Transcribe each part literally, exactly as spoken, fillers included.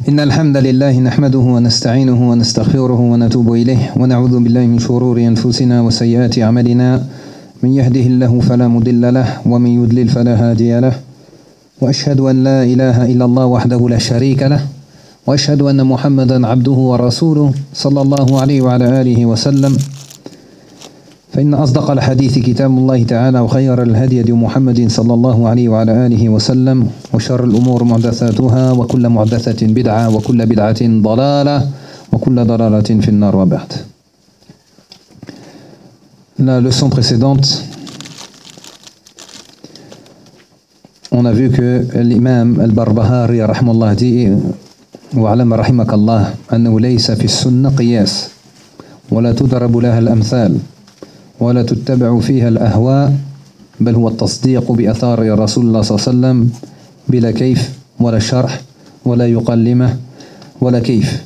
إن الحمد لله نحمده ونستعينه ونستغفره ونتوب إليه ونعوذ بالله من شرور أنفسنا وسيئات أعمالنا من يهده الله فلا مضل له ومن يضلل فلا هادي له وأشهد أن لا إله إلا الله وحده لا شريك له وأشهد أن محمدا عبده ورسوله صلى الله عليه وعلى آله وسلم فإن أصدق الحديث كتاب الله تعالى وخير الهدي هدي محمد صلى الله عليه وعلى آله وسلم وشر الأمور محدثاتها وكل محدثة بدعة وكل بدعة ضلالة وكل ضلالة في النار وبعد. La leçon précédente, on a vu que l'imam al-Barbahari rahimahullah dit وَعْلَمَ رَحِمَكَ اللَّهِ أَنَّهُ لَيْسَ فِي السُنَّةِ قِيَاسٌ وَلَا تُضْرَبُ لَهَا الْأَمْثَالُ ولا تتبع فيها الأهواء بل هو التصديق بأثار رسول الله صلى الله عليه وسلم بلا كيف ولا شرح ولا يقلمه ولا كيف.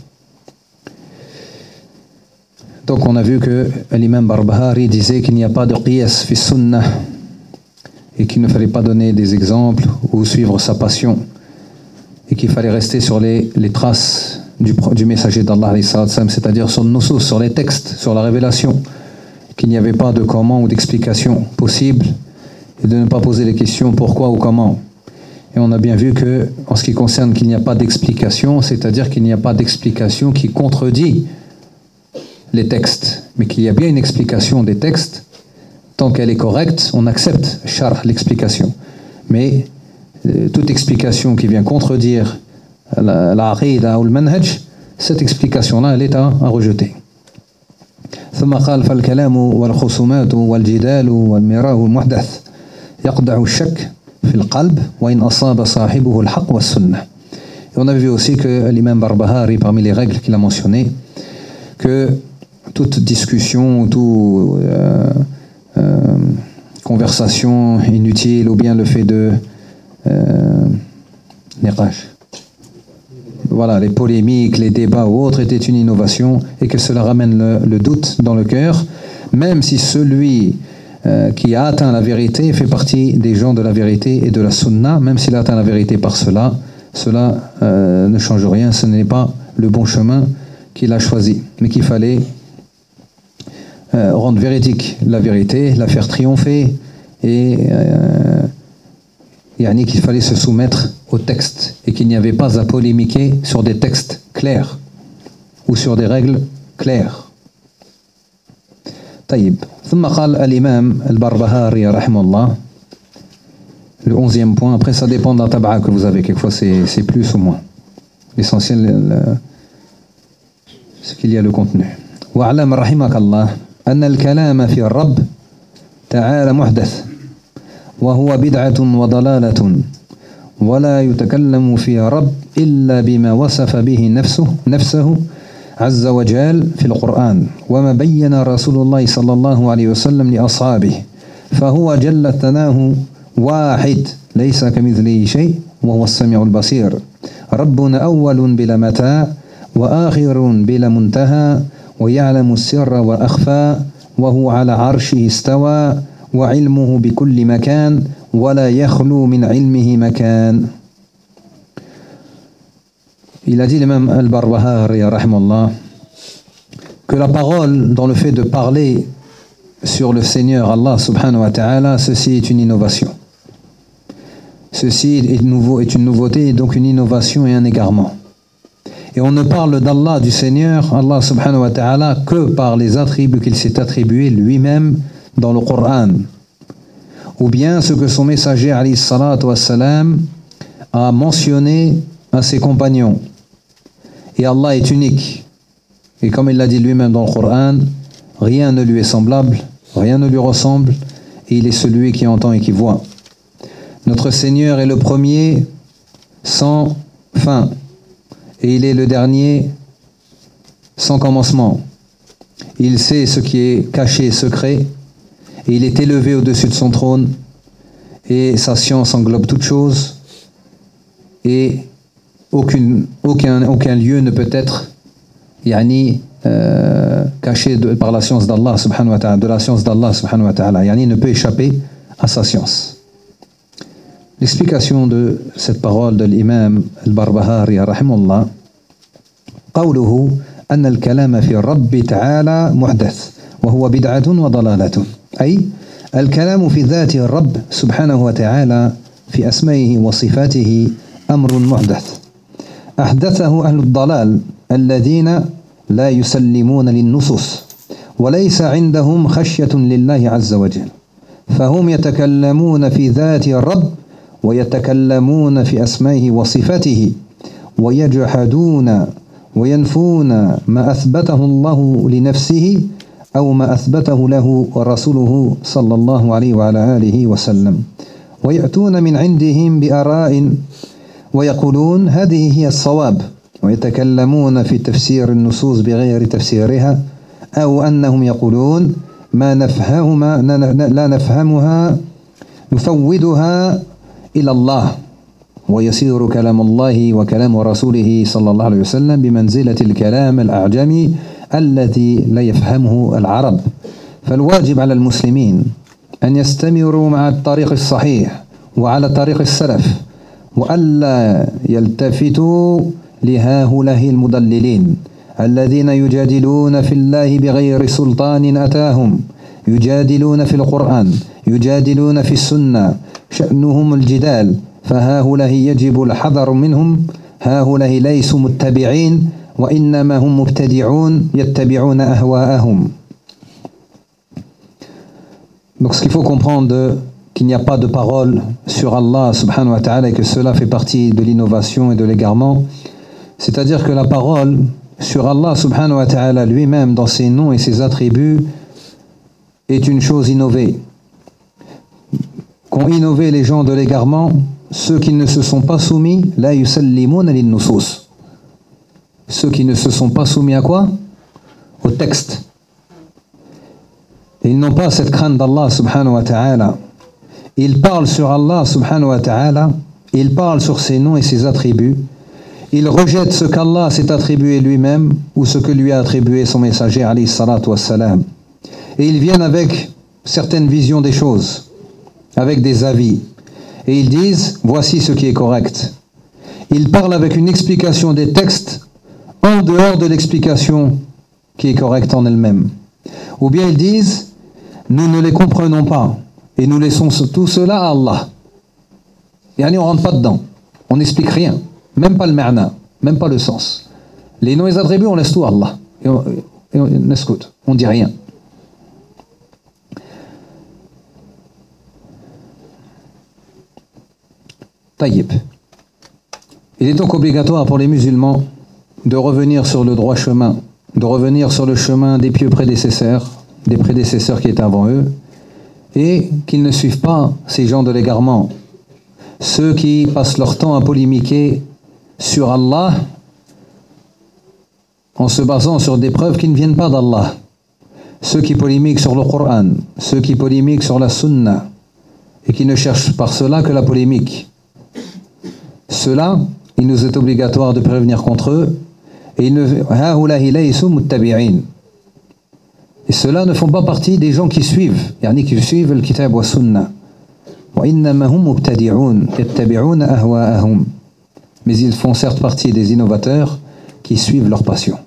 Donc on a vu que l'imam Barbahari disait qu'il n'y a pas de qiyas fi sunnah et qu'il ne fallait pas donner des exemples ou suivre sa passion et qu'il fallait rester sur les, les traces du, du messager d'Allah, c'est-à-dire sur le nusus, sur les textes, sur la révélation, qu'il n'y avait pas de comment ou d'explication possible et de ne pas poser les questions pourquoi ou comment. Et on a bien vu que, en ce qui concerne qu'il n'y a pas d'explication, c'est-à-dire qu'il n'y a pas d'explication qui contredit les textes, mais qu'il y a bien une explication des textes, tant qu'elle est correcte, on accepte sharh, l'explication. Mais euh, toute explication qui vient contredire l'aqida ou le manhaj, cette explication-là, elle est à, à rejeter. ثم قال فالكلام والخصومات والجدال والمراء المحدث يقدع الشك في القلب وإن أصاب صاحبه الحق والسنة. Et on a vu aussi que l'imam Barbahari, parmi les règles qu'il a mentionnées, que toute discussion, toute euh, euh, conversation inutile ou bien le fait de euh, niqash, voilà, les polémiques, les débats ou autres étaient une innovation et que cela ramène le, le doute dans le cœur, même si celui euh, qui a atteint la vérité fait partie des gens de la vérité et de la sunna, même s'il a atteint la vérité par cela, cela euh, ne change rien, ce n'est pas le bon chemin qu'il a choisi, mais qu'il fallait euh, rendre véridique la vérité, la faire triompher et euh, yani qu'il fallait se soumettre au texte et qu'il n'y avait pas à polémiquer sur des textes clairs ou sur des règles claires. طيب ثم قال الإمام البربهاري رحمه الله, le onzième point, après ça dépend de la tab'a que vous avez, quelquefois c'est, c'est plus ou moins, l'essentiel le, c'est qu'il y a le contenu. وَاعْلَمْ رحمك الله أن الكلام في الرب تعالى محدث وهو بدعة وضلالة ولا يتكلم في رب إلا بما وصف به نفسه نفسه عز وجل في القرآن وما بين رسول الله صلى الله عليه وسلم لأصحابه فهو جل ثناه واحد ليس كمثله شيء وهو السميع البصير ربنا أول بلا متاع وآخر بلا منتهى ويعلم السر وأخفى وهو على عرشه استوى وعلمه بكل مكان ولا يخلو من علمه مكان. Il a dit l'imam al-Barbahari rahimahullah que la parole dans le fait de parler sur le Seigneur Allah subhanahu wa ta'ala, ceci est une innovation. Ceci est, nouveau, est une nouveauté et donc une innovation et un égarement. Et on ne parle d'Allah, du Seigneur Allah subhanahu wa ta'ala, que par les attributs qu'il s'est attribués lui-même dans le Coran, ou bien ce que son messager alayhi salatu wassalam a mentionné à ses compagnons. Et Allah est unique. Et comme il l'a dit lui-même dans le Coran, rien ne lui est semblable, rien ne lui ressemble, et il est celui qui entend et qui voit. Notre Seigneur est le premier sans fin, et il est le dernier sans commencement. Il sait ce qui est caché et secret, et il est élevé au-dessus de son trône, et sa science englobe toute chose, et aucune, aucun, aucun lieu ne peut être yani, euh, caché de, par la science d'Allah subhanahu wa ta'ala, de la science d'Allah subhanahu wa ta'ala, yani ne peut échapper à sa science. L'explication de cette parole de l'imam al-Barbahari rahimahullah, قوله أن الكلام في الرب تعالى محدث وهو بدعة وضلالة، أي الكلام في ذات الرب سبحانه وتعالى في أسمائه وصفاته أمر محدث أحدثه أهل الضلال الذين لا يسلمون للنصوص وليس عندهم خشية لله عز وجل، فهم يتكلمون في ذات الرب ويتكلمون في أسمائه وصفاته ويجحدون وينفون ما أثبته الله لنفسه أو ما أثبته له رسوله صلى الله عليه وعلى آله وسلم، ويأتون من عندهم بآراء ويقولون هذه هي الصواب، ويتكلمون في تفسير النصوص بغير تفسيرها، أو أنهم يقولون ما نفهمها لا نفهمها نفوضها إلى الله، ويصير كلام الله وكلام رسوله صلى الله عليه وسلم بمنزلة الكلام الأعجمي الذي لا يفهمه العرب. فالواجب على المسلمين أن يستمروا مع الطريق الصحيح وعلى طريق السلف، وألا يلتفتوا لهؤلاء المضللين الذين يجادلون في الله بغير سلطان أتاهم، يجادلون في القرآن، يجادلون في السنة، شأنهم الجدال، فهؤلاء يجب الحذر منهم. هؤلاء ليسوا متبعين وإنما هم مبتدعون يتبعون أهواءهم. Donc ce qu'il faut comprendre, qu'il n'y a pas de parole sur Allah subhanahu wa ta'ala et que cela fait partie de l'innovation et de l'égarement. C'est-à-dire que la parole sur Allah subhanahu wa ta'ala lui-même dans ses noms et ses attributs est une chose innovée. Qu'ont innové les gens de l'égarement, ceux qui ne se sont pas soumis, la yusallimuna lin-nusus. Ceux qui ne se sont pas soumis à quoi? Au texte. Ils n'ont pas cette crainte d'Allah subhanahu wa ta'ala. Ils parlent sur Allah subhanahu wa ta'ala, ils parlent sur ses noms et ses attributs. Ils rejettent ce qu'Allah s'est attribué lui-même ou ce que lui a attribué son messager alayhi salatu wassalam. Et ils viennent avec certaines visions des choses, avec des avis. Et ils disent, voici ce qui est correct. Ils parlent avec une explication des textes en dehors de l'explication qui est correcte en elle-même. Ou bien ils disent, nous ne les comprenons pas et nous laissons tout cela à Allah. Yani on ne rentre pas dedans, on n'explique rien, même pas le ma'na, même pas le sens. Les noms et les attributs, on laisse tout à Allah. Et on, et on, on écoute, on ne dit rien. Taïb. Il est donc obligatoire pour les musulmans de revenir sur le droit chemin, de revenir sur le chemin des pieux prédécesseurs, des prédécesseurs qui étaient avant eux, et qu'ils ne suivent pas ces gens de l'égarement, ceux qui passent leur temps à polémiquer sur Allah en se basant sur des preuves qui ne viennent pas d'Allah, ceux qui polémiquent sur le Coran, ceux qui polémiquent sur la Sunna, et qui ne cherchent par cela que la polémique. Cela, il nous est obligatoire de prévenir contre eux, et, ne, et ceux-là ne font pas partie des gens qui suivent, yani qui suivent le kitab wa sunna. Mais ils font certes partie des innovateurs qui suivent leur passion.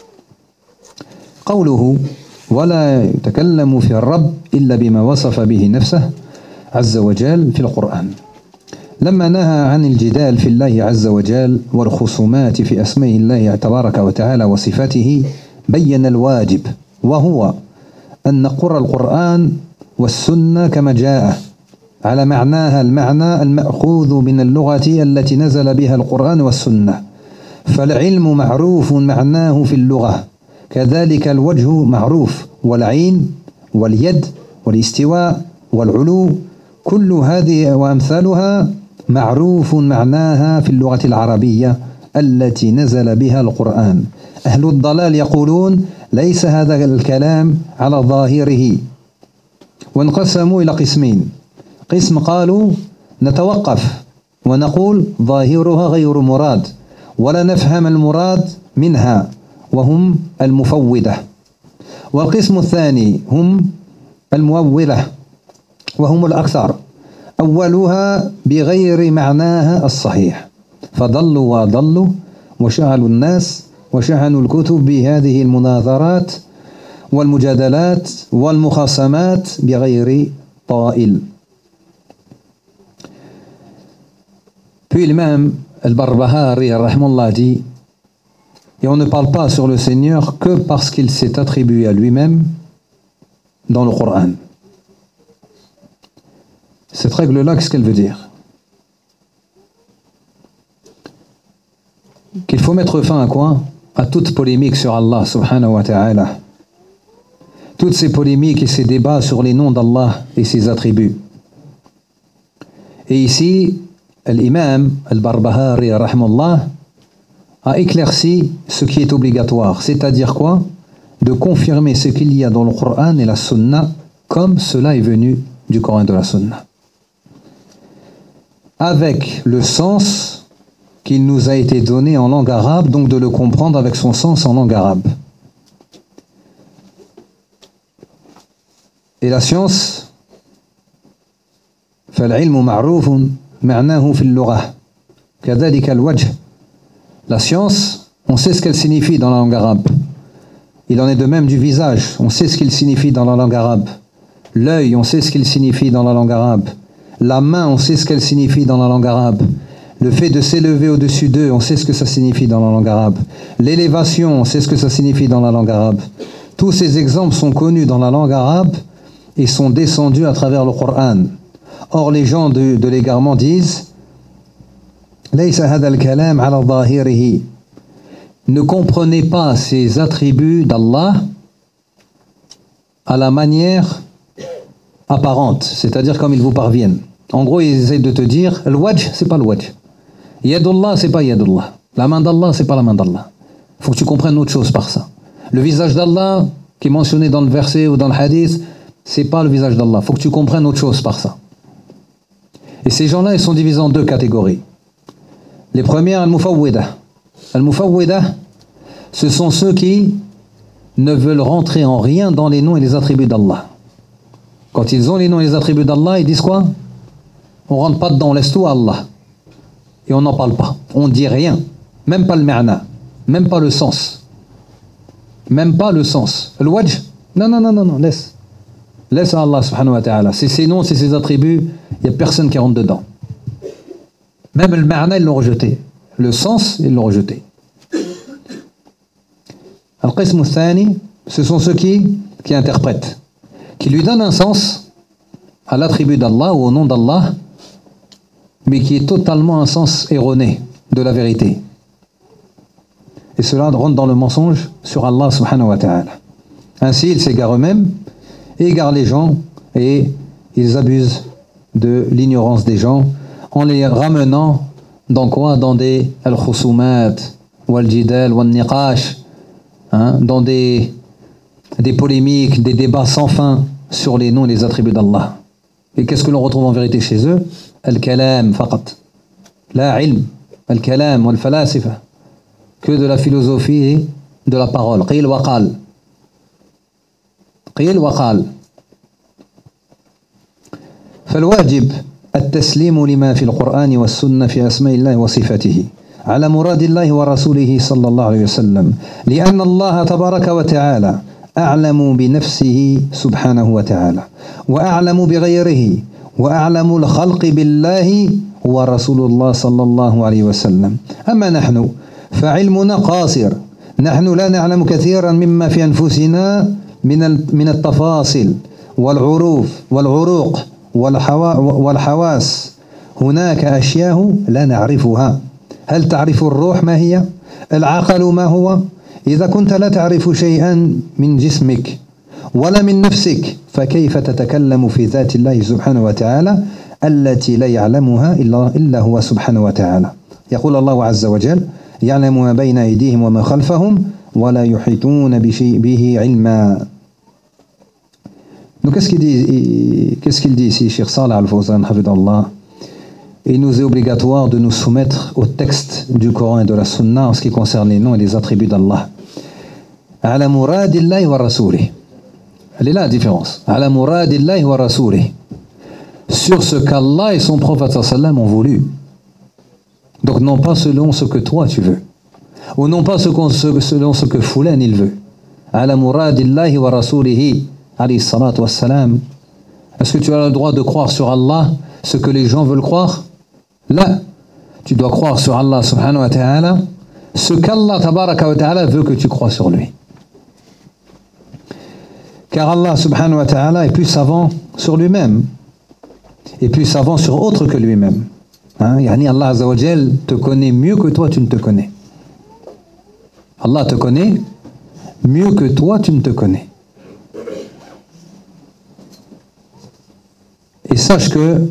قوله ولا يتكلم في الرب إلا بما وصف به نفسه عز وجل في القرآن. لما نهى عن الجدال في الله عز وجل والخصومات في أسماء الله تبارك وتعالى وصفاته بين الواجب، وهو أن نقرأ القرآن والسنة كما جاء على معناها المعنى المأخوذ من اللغة التي نزل بها القرآن والسنة. فالعلم معروف معناه في اللغة، كذلك الوجه معروف، والعين واليد والاستواء والعلو كل هذه وأمثالها معروف معناها في اللغة العربية التي نزل بها القرآن. أهل الضلال يقولون ليس هذا الكلام على ظاهره، وانقسموا إلى قسمين. قسم قالوا نتوقف ونقول ظاهرها غير مراد ولا نفهم المراد منها، وهم المفوضة. والقسم الثاني هم المؤولة، وهم الأكثر، أولها بغير معناها الصحيح، فضلوا وضلوا وشغلوا الناس وشحنوا الكتب بهذه المناظرات والمجادلات والمخاصمات بغير طائل. Puis l'imam al-Barbahari rahimahullah dit, et on ne parle pas sur le Seigneur que parce qu'il s'est attribué à lui-même dans le Coran. Cette règle-là, qu'est-ce qu'elle veut dire? Qu'il faut mettre fin à quoi? À toute polémique sur Allah subhanahu wa ta'ala. Toutes ces polémiques et ces débats sur les noms d'Allah et ses attributs. Et ici, l'imam al-Barbahari rahimahullah a éclairci ce qui est obligatoire, c'est-à-dire quoi? De confirmer ce qu'il y a dans le Coran et la Sunna comme cela est venu du Coran et de la Sunna, avec le sens qu'il nous a été donné en langue arabe, donc de le comprendre avec son sens en langue arabe. Et la science, فالعلم معروف معناه في اللغة كذلك الوجه. La science, on sait ce qu'elle signifie dans la langue arabe. Il en est de même du visage, on sait ce qu'il signifie dans la langue arabe. L'œil, on sait ce qu'il signifie dans la langue arabe. La main, on sait ce qu'elle signifie dans la langue arabe. Le fait de s'élever au-dessus d'eux, on sait ce que ça signifie dans la langue arabe. L'élévation, on sait ce que ça signifie dans la langue arabe. Tous ces exemples sont connus dans la langue arabe et sont descendus à travers le Coran. Or, les gens de, de l'égarement disent ليس هذا الكلام على ظاهره. Ne comprenez pas ces attributs d'Allah à la manière apparente, c'est-à-dire comme ils vous parviennent. En gros, ils essaient de te dire le wajh, c'est pas le wajh. Yadullah, c'est pas Yadullah. La main d'Allah, c'est pas la main d'Allah. Il faut que tu comprennes autre chose par ça. Le visage d'Allah, qui est mentionné dans le verset ou dans le hadith, c'est pas le visage d'Allah. Il faut que tu comprennes autre chose par ça. Et ces gens-là, ils sont divisés en deux catégories. Les premières, al-mufawwidah. Al-mufawwidah, ce sont ceux qui ne veulent rentrer en rien dans les noms et les attributs d'Allah. Quand ils ont les noms et les attributs d'Allah, ils disent quoi? On rentre pas dedans, on laisse tout à Allah. Et on n'en parle pas. On dit rien. Même pas le ma'na. Même pas le sens. Même pas le sens. Le wajh? Non, non, non, non, non, laisse. Laisse à Allah subhanahu wa ta'ala. C'est ses noms, c'est ses attributs. Il n'y a personne qui rentre dedans. Même le ma'na, ils l'ont rejeté. Le sens, ils l'ont rejeté. Al-Qism al-Thani, ce sont ceux qui, qui interprètent, qui lui donnent un sens à l'attribut d'Allah ou au nom d'Allah, mais qui est totalement un sens erroné de la vérité. Et cela rentre dans le mensonge sur Allah subhanahu wa ta'ala. Ainsi, ils s'égarent eux-mêmes, égarent les gens, et ils abusent de l'ignorance des gens en les ramenant dans quoi? Dans des al-khusumat, wal-jidal, wal-niqash, hein, dans des, des polémiques, des débats sans fin sur les noms et les attributs d'Allah. Et qu'est-ce que l'on retrouve en vérité chez eux? Al-kalam faqat. La ilm, al-kalam wal-falasifa. Que de la philosophie et de la parole. Qil wa qal. Qil wa qal. فالواجب التسليم لما في القرآن والسنة في أسماء الله وصفاته على مراد الله ورسوله صلى الله عليه وسلم لأن الله تبارك وتعالى أعلم بنفسه سبحانه وتعالى وأعلم بغيره وأعلم الخلق بالله ورسول الله صلى الله عليه وسلم. أما نحن فعلمنا قاصر، نحن لا نعلم كثيرا مما في أنفسنا من من التفاصيل والعروف والعروق والحواس. هناك أشياء لا نعرفها. هل تعرف الروح ما هي؟ العقل ما هو؟ إذا كنت لا تعرف شيئا من جسمك ولا من نفسك فكيف تتكلم في ذات الله سبحانه وتعالى التي لا يعلمها إلا, إلا هو سبحانه وتعالى. يقول الله عز وجل يعلم ما بين أيديهم وما خلفهم ولا يحيطون بشيء به علما. Donc qu'est-ce qu'il dit, qu'est-ce qu'il dit ici, Cheikh Salih Al-Fawzan, hafidallah? Il nous est obligatoire de nous soumettre au texte du Coran et de la Sunna en ce qui concerne les noms et les attributs d'Allah. Ala muradillahi wa rasoulih. Elle est là la différence. Ala muradillahi wa rasoulih. Sur ce qu'Allah et son prophète sallam ont voulu. Donc non pas selon ce que toi tu veux. ou non pas selon ce que Foulan il veut. Ala muradillahi wa rasulihi alayhi salatu wassalam. Est-ce que tu as le droit de croire sur Allah ce que les gens veulent croire? Là, tu dois croire sur Allah subhanahu wa ta'ala ce qu'Allah tabaraka wa ta'ala veut que tu crois sur lui. Car Allah subhanahu wa ta'ala est plus savant sur lui-même et plus savant sur autre que lui-même. Hein? Yani Allah azza wa jal te connaît mieux que toi tu ne te connais. Allah te connaît mieux que toi tu ne te connais. Et sache que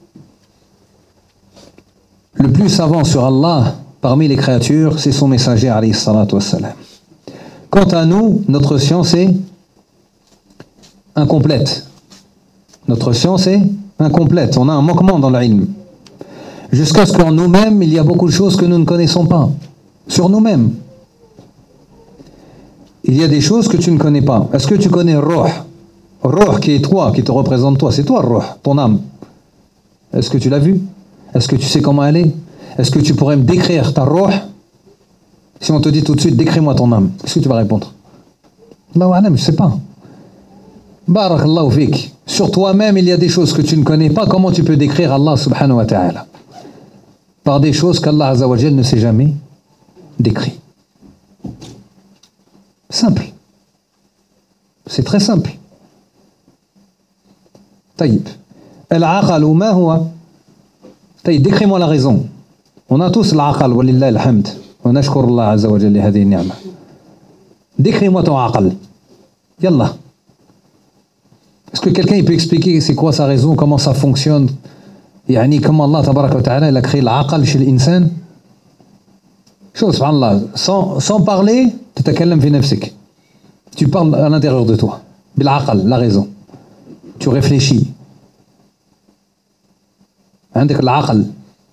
le plus savant sur Allah parmi les créatures, c'est son messager alayhi salatu wassalam. Quant à nous, notre science est incomplète. Notre science est incomplète. On a un manquement dans l'ilm. Jusqu'à ce qu'en nous-mêmes, il y a beaucoup de choses que nous ne connaissons pas. Sur nous-mêmes. Il y a des choses que tu ne connais pas. Est-ce que tu connais Ruh? Ruh qui est toi, qui te représente toi. C'est toi Ruh, ton âme. Est-ce que tu l'as vu? Est-ce que tu sais comment elle est? Est-ce que tu pourrais me décrire ta Ruh? Si on te dit tout de suite, décris-moi ton âme, qu'est-ce que tu vas répondre? Allahu a'lam, je ne sais pas. Barakallahu fik. Sur toi-même, il y a des choses que tu ne connais pas. Comment tu peux décrire Allah subhanahu wa ta'ala? Par des choses qu'Allah azza wa jal ne s'est jamais décrit. Simple. C'est très simple. Taïb. Al-aqal ma huwa? Taïb, décris-moi la raison. On a tous l'aqal, walillah alhamd. On ashkur Allah azza wa jal li hadhihi ni'ma. Décris-moi ton aqal. Yallah. Est-ce que quelqu'un peut expliquer c'est quoi sa raison, comment ça fonctionne? Yani comment Allah tabaraka wa ta'ala il a créé l'aqal chez l'insan? Chose, subhanallah, sans, sans parler, tu t'akallam fi nafsik. Tu parles à l'intérieur de toi. Bil aqal, la raison. Tu réfléchis. عندك العقل.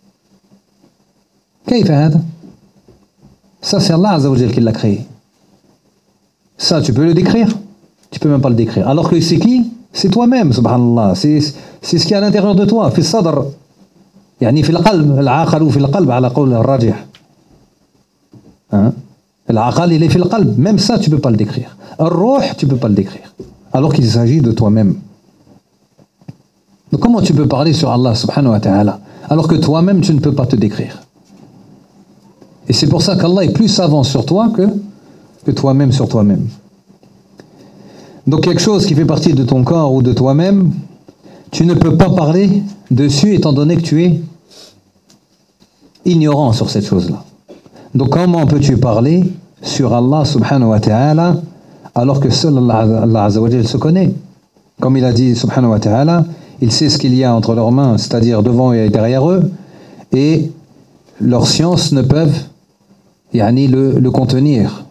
كيف هذا? Ça c'est Allah azza wa jal qui l'a créé. Ça tu peux le décrire? Tu peux même pas le décrire. Alors que c'est qui? C'est toi-même, subhanallah. C'est, c'est ce qui est à l'intérieur de toi. في الصدر. يعني في القلب. العقل في القلب على قول الراجح. Hein? العقل il est في القلب. Même ça tu peux pas le décrire. الروح tu peux pas le décrire. Alors qu'il s'agit de toi-même. Donc comment tu peux parler sur Allah subhanahu wa ta'ala alors que toi-même tu ne peux pas te décrire? Et c'est pour ça qu'Allah est plus savant sur toi que, que toi-même sur toi-même. Donc quelque chose qui fait partie de ton corps ou de toi-même, tu ne peux pas parler dessus étant donné que tu es ignorant sur cette chose-là. Donc comment peux-tu parler sur Allah subhanahu wa ta'ala alors que seul Allah, Allah azza wa jal se connaît? Comme il a dit subhanahu wa ta'ala, il sait ce qu'il y a entre leurs mains, c'est-à-dire devant et derrière eux, et leurs sciences ne peuvent يعني le, le contenir.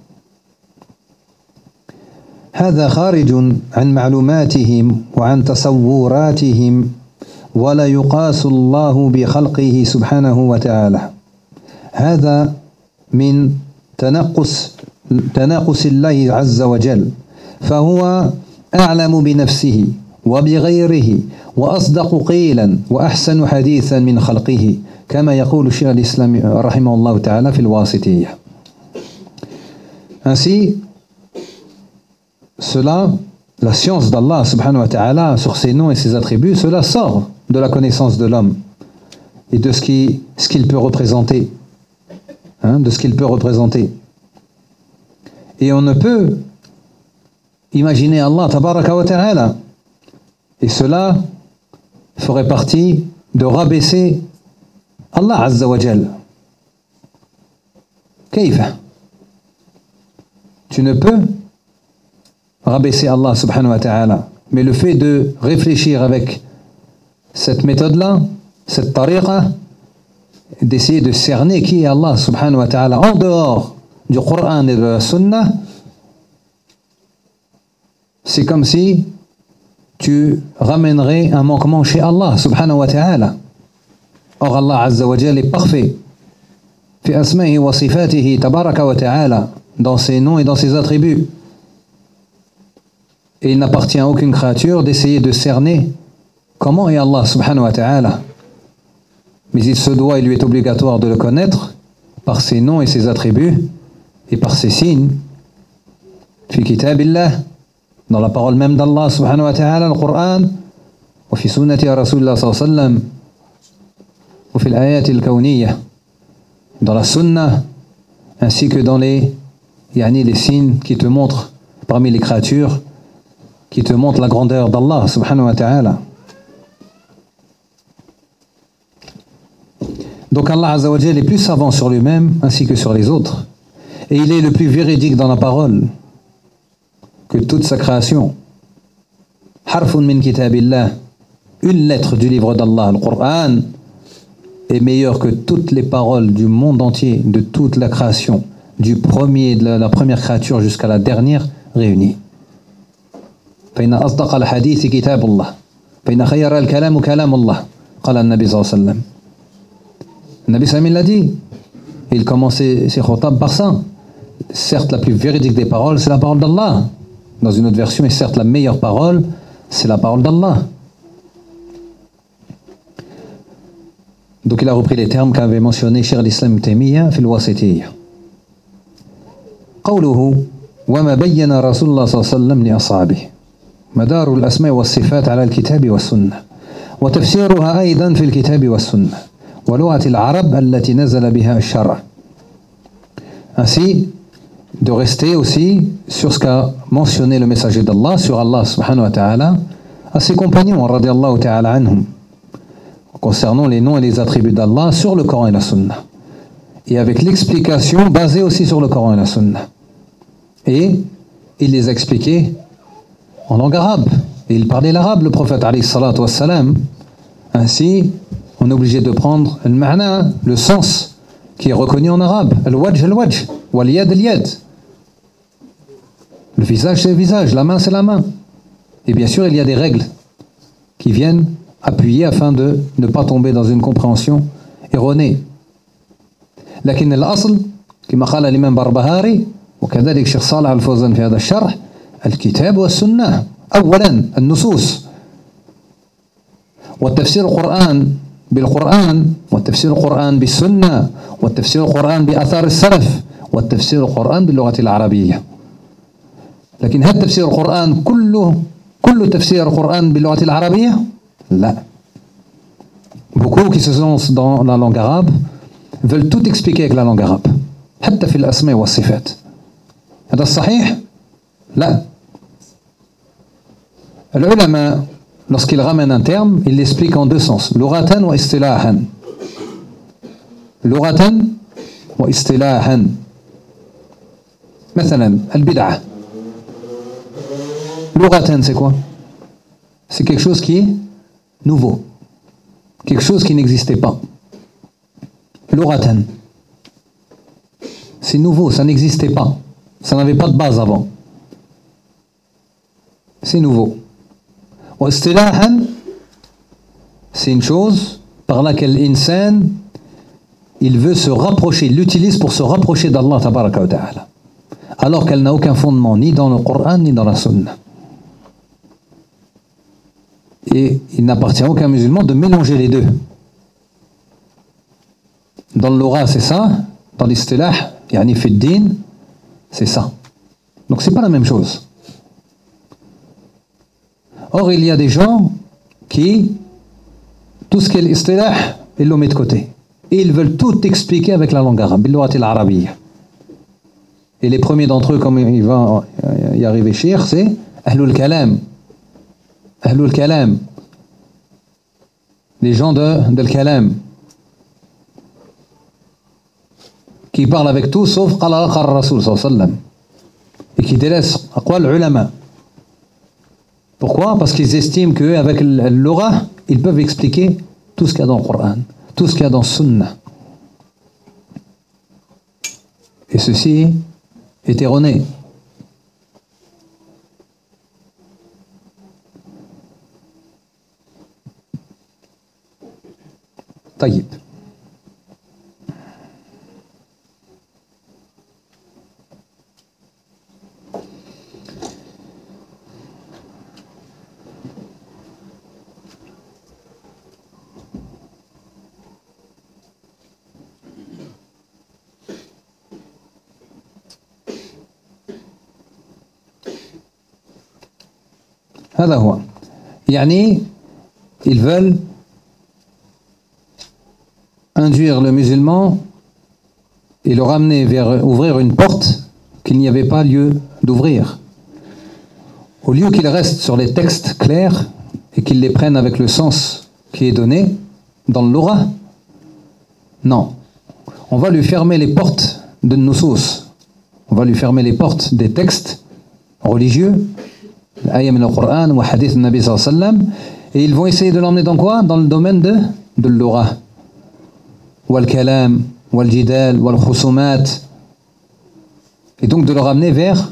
هذا خارج عن معلوماتهم وعن تصوراتهم ولا يقاس الله بخلقه سبحانه وتعالى. هذا من تنقص تناقص الله عز وجل فهو أعلم بنفسه وبغيره وأصدق قيلا وأحسن حديثا من خلقه كما يقول الشيخ الإسلام رحمه الله تعالى في الواسطية. Ainsi, cela, la science d'Allah subhanahu wa ta'ala sur ses noms et ses attributs, cela sort de la connaissance de l'homme et de ce qui, ce qu'il peut représenter, hein, de ce qu'il peut représenter. Et on ne peut imaginer Allah tabaraka wa ta'ala. Et cela ferait partie de rabaisser Allah azza wa jal. Kayfa? Tu ne peux rabaisser Allah subhanahu wa ta'ala. Mais le fait de réfléchir avec cette méthode-là, cette tariqa, d'essayer de cerner qui est Allah subhanahu wa ta'ala en dehors du Coran et de la Sunna, c'est comme si tu ramènerais un manquement chez Allah subhanahu wa ta'ala. Or Allah azza wa jal est parfait. Fi asma'ihi wa sifatihi tabaraka wa ta'ala, dans ses noms et dans ses attributs. Et il n'appartient à aucune créature d'essayer de cerner comment est Allah subhanahu wa ta'ala. Mais il se doit, il lui est obligatoire de le connaître par ses noms et ses attributs et par ses signes. Fi kitabillah, dans la parole même d'Allah subhanahu wa ta'ala, le Coran, wa fi sunnati Rasulullah sallallahu alayhi wa sallam, wa fi l'ayat al-kawniyya, dans la sunna, ainsi que dans les, yani les signes qui te montrent parmi les créatures, qui te montrent la grandeur d'Allah subhanahu wa ta'ala. Donc Allah Azza wa Jalla est plus savant sur lui-même ainsi que sur les autres. Et il est le plus véridique dans la parole que toute sa création. Harfun min kitabillah, une lettre du livre d'Allah, le Coran, est meilleure que toutes les paroles du monde entier, de toute la création, du premier, de la, la première créature jusqu'à la dernière réunie. فإن أصدق الحديث كتاب الله فإن خير الكلام كلام الله قال النبي صلى الله عليه وسلم. Nabi Sallam l'a dit. Il commençait ses khotab par ça. Certes, la plus véridique des paroles, c'est la parole d'Allah. Dans une autre version, et certes, la meilleure parole, c'est la parole d'Allah. Donc, il a repris les termes qu'avait mentionné Cheikh l'Islam Taymiyya في الواسطية. قوله وما بين رسول الله صلى الله عليه وسلم لأصحابه مدار الأسماء والصفات على الكتاب والسنة وتفسيرها أيضا في الكتاب والسنة ولغة العرب التي نزل بها الشرع. Ainsi, de rester aussi sur ce qu'a mentionné le messager d'Allah, sur Allah subhanahu wa ta'ala, à ses compagnons, radiallahu ta'ala anhum, concernant les noms et les attributs d'Allah sur le Coran et la Sunna. Et avec l'explication basée aussi sur le Coran et la Sunna. Et il les expliquait en langue arabe. Et il parlait l'arabe, le prophète alayhi salatu wassalam. Ainsi, on est obligé de prendre le ma'na, le sens qui est reconnu en arabe. Al-wajh, al-wajh, wal-yad, al-yad. Le visage, c'est le visage, la main, c'est la main. Et bien sûr, il y a des règles qui viennent appuyer afin de ne pas tomber dans une compréhension erronée. لكن الأصل كما قال الإمام بربهاري وكذلك شيخ صالح الفوزان في هذا الشرح الكتاب والسنة أولا النصوص والتفسير القرآن بالقرآن والتفسير القرآن بالسنة والتفسير القرآن بأثار السلف والتفسير القرآن باللغة العربية. لكن هل تفسير القرآن كله كل تفسير القرآن باللغة العربية؟ لا. Beaucoup qui se lancent dans la langue arabe veulent tout expliquer avec la langue arabe. حتى في الأسماء والصفات. هذا الصحيح؟ لا. العلماء lorsqu'ils ramènent un terme, ils l'expliquent en deux sens. لغة واصطلاحا. لغة واصطلاحا. مثلا البدعة. لغة c'est quoi? C'est quelque chose qui est nouveau. Quelque chose qui n'existait pas. L'oratan. C'est nouveau, ça n'existait pas. Ça n'avait pas de base avant. C'est nouveau. Wastilahan, c'est une chose par laquelle l'insan, il veut se rapprocher, il l'utilise pour se rapprocher d'Allah tabaraka wa ta'ala. Alors qu'elle n'a aucun fondement ni dans le Coran ni dans la Sunna. Et il n'appartient à aucun musulman de mélanger les deux. Dans l'aura, c'est ça. Dans l'istilah, yani fi din, c'est ça. Donc c'est pas la même chose. Or, il y a des gens qui, tout ce qui est l'istilah, ils le mettent de côté. Et ils veulent tout expliquer avec la langue arabe, bil-lughati al-arabiyya. Et les premiers d'entre eux, comme il va y arriver Cheikh, c'est Ahlul Kalam. Ahlul Kalam. Les gens de, de Kalam. Qui parlent avec tout sauf Qala Qala Rasul sallallahu alayhi wa sallam. Et qui délaissent Aqwal Ulama. Pourquoi? Parce qu'ils estiment qu'avec l'aura, ils peuvent expliquer tout ce qu'il y a dans le Coran, tout ce qu'il y a dans le Sunnah. Et ceci est erroné. طيب. هذا هو. يعني ils veulent induire le musulman et le ramener vers ouvrir une porte qu'il n'y avait pas lieu d'ouvrir. Au lieu qu'il reste sur les textes clairs et qu'il les prenne avec le sens qui est donné dans le Loura, non. On va lui fermer les portes de Nusus. On va lui fermer les portes des textes religieux, l'ayat min al-Qur'an ou hadith Nabi sallallahu alayhi wa sallam, et ils vont essayer de l'emmener dans quoi? Dans le domaine de, de l'Loura. Wal kalam, wal jidal, wal khusumat. Et donc de le ramener vers